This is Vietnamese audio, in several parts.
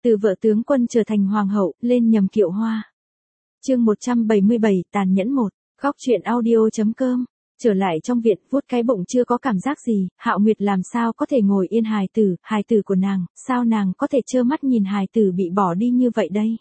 Từ vợ tướng quân trở thành hoàng hậu, lên nhầm kiệu hoa. Chương 177, tàn nhẫn 1. Góc truyện audio.com. Trở lại trong viện, vuốt cái bụng chưa có cảm giác gì, Hạo Nguyệt làm sao có thể ngồi yên hài tử của nàng, sao nàng có thể trơ mắt nhìn hài tử bị bỏ đi như vậy đây?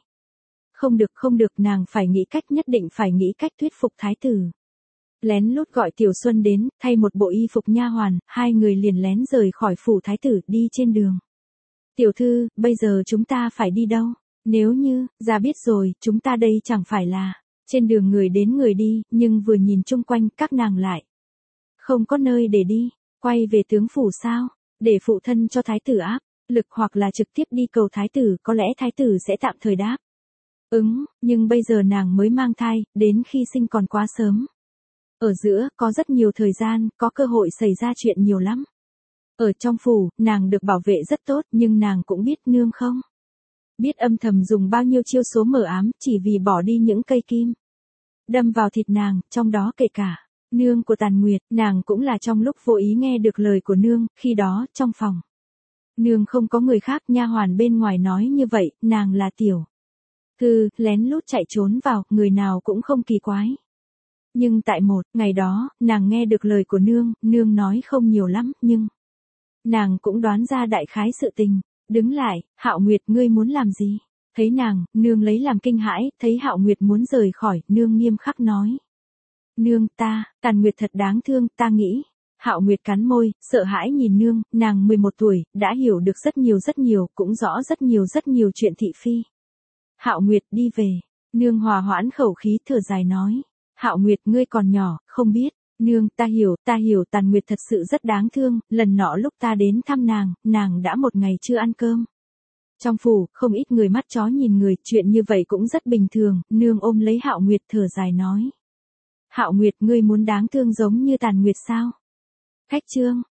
Không được, nàng phải nghĩ cách, nhất định phải nghĩ cách thuyết phục thái tử. Lén lút gọi Tiểu Xuân đến, thay một bộ y phục nha hoàn, hai người liền lén rời khỏi phủ thái tử, đi trên đường. Tiểu thư, bây giờ chúng ta phải đi đâu? Nếu như, ra biết rồi, chúng ta đây chẳng phải là trên đường người đến người đi, nhưng vừa nhìn chung quanh, các nàng lại không có nơi để đi, quay về tướng phủ sao? Để phụ thân cho thái tử áp lực, hoặc là trực tiếp đi cầu thái tử, có lẽ thái tử sẽ tạm thời đáp nhưng bây giờ nàng mới mang thai, đến khi sinh còn quá sớm. Ở giữa, có rất nhiều thời gian, có cơ hội xảy ra chuyện nhiều lắm. Ở trong phủ, nàng được bảo vệ rất tốt, nhưng nàng cũng biết nương không biết âm thầm dùng bao nhiêu chiêu số mờ ám, chỉ vì bỏ đi những cây kim đâm vào thịt nàng, trong đó kể cả nương của Tàn Nguyệt. Nàng cũng là trong lúc vô ý nghe được lời của nương, khi đó, trong phòng nương không có người khác, nha hoàn bên ngoài nói như vậy, nàng là tiểu thư, lén lút chạy trốn vào, người nào cũng không kỳ quái. Nhưng tại một ngày đó, nàng nghe được lời của nương nói không nhiều lắm, nhưng nàng cũng đoán ra đại khái sự tình. Đứng lại, Hạo Nguyệt, ngươi muốn làm gì? Thấy nàng, nương lấy làm kinh hãi, thấy Hạo Nguyệt muốn rời khỏi, nương nghiêm khắc nói. Nương, Tàn Nguyệt thật đáng thương, ta nghĩ. Hạo Nguyệt cắn môi, sợ hãi nhìn nương, nàng 11 tuổi, đã hiểu được rất nhiều, cũng rõ rất nhiều chuyện thị phi. Hạo Nguyệt, đi về. Nương hòa hoãn khẩu khí, thở dài nói. Hạo Nguyệt, ngươi còn nhỏ, không biết. Nương, ta hiểu, Tàn Nguyệt thật sự rất đáng thương, lần nọ lúc ta đến thăm nàng đã một ngày chưa ăn cơm. Trong phủ, không ít người mắt chó nhìn người, chuyện như vậy cũng rất bình thường, nương ôm lấy Hạo Nguyệt thở dài nói. Hạo Nguyệt, ngươi muốn đáng thương giống như Tàn Nguyệt sao? Khách trương,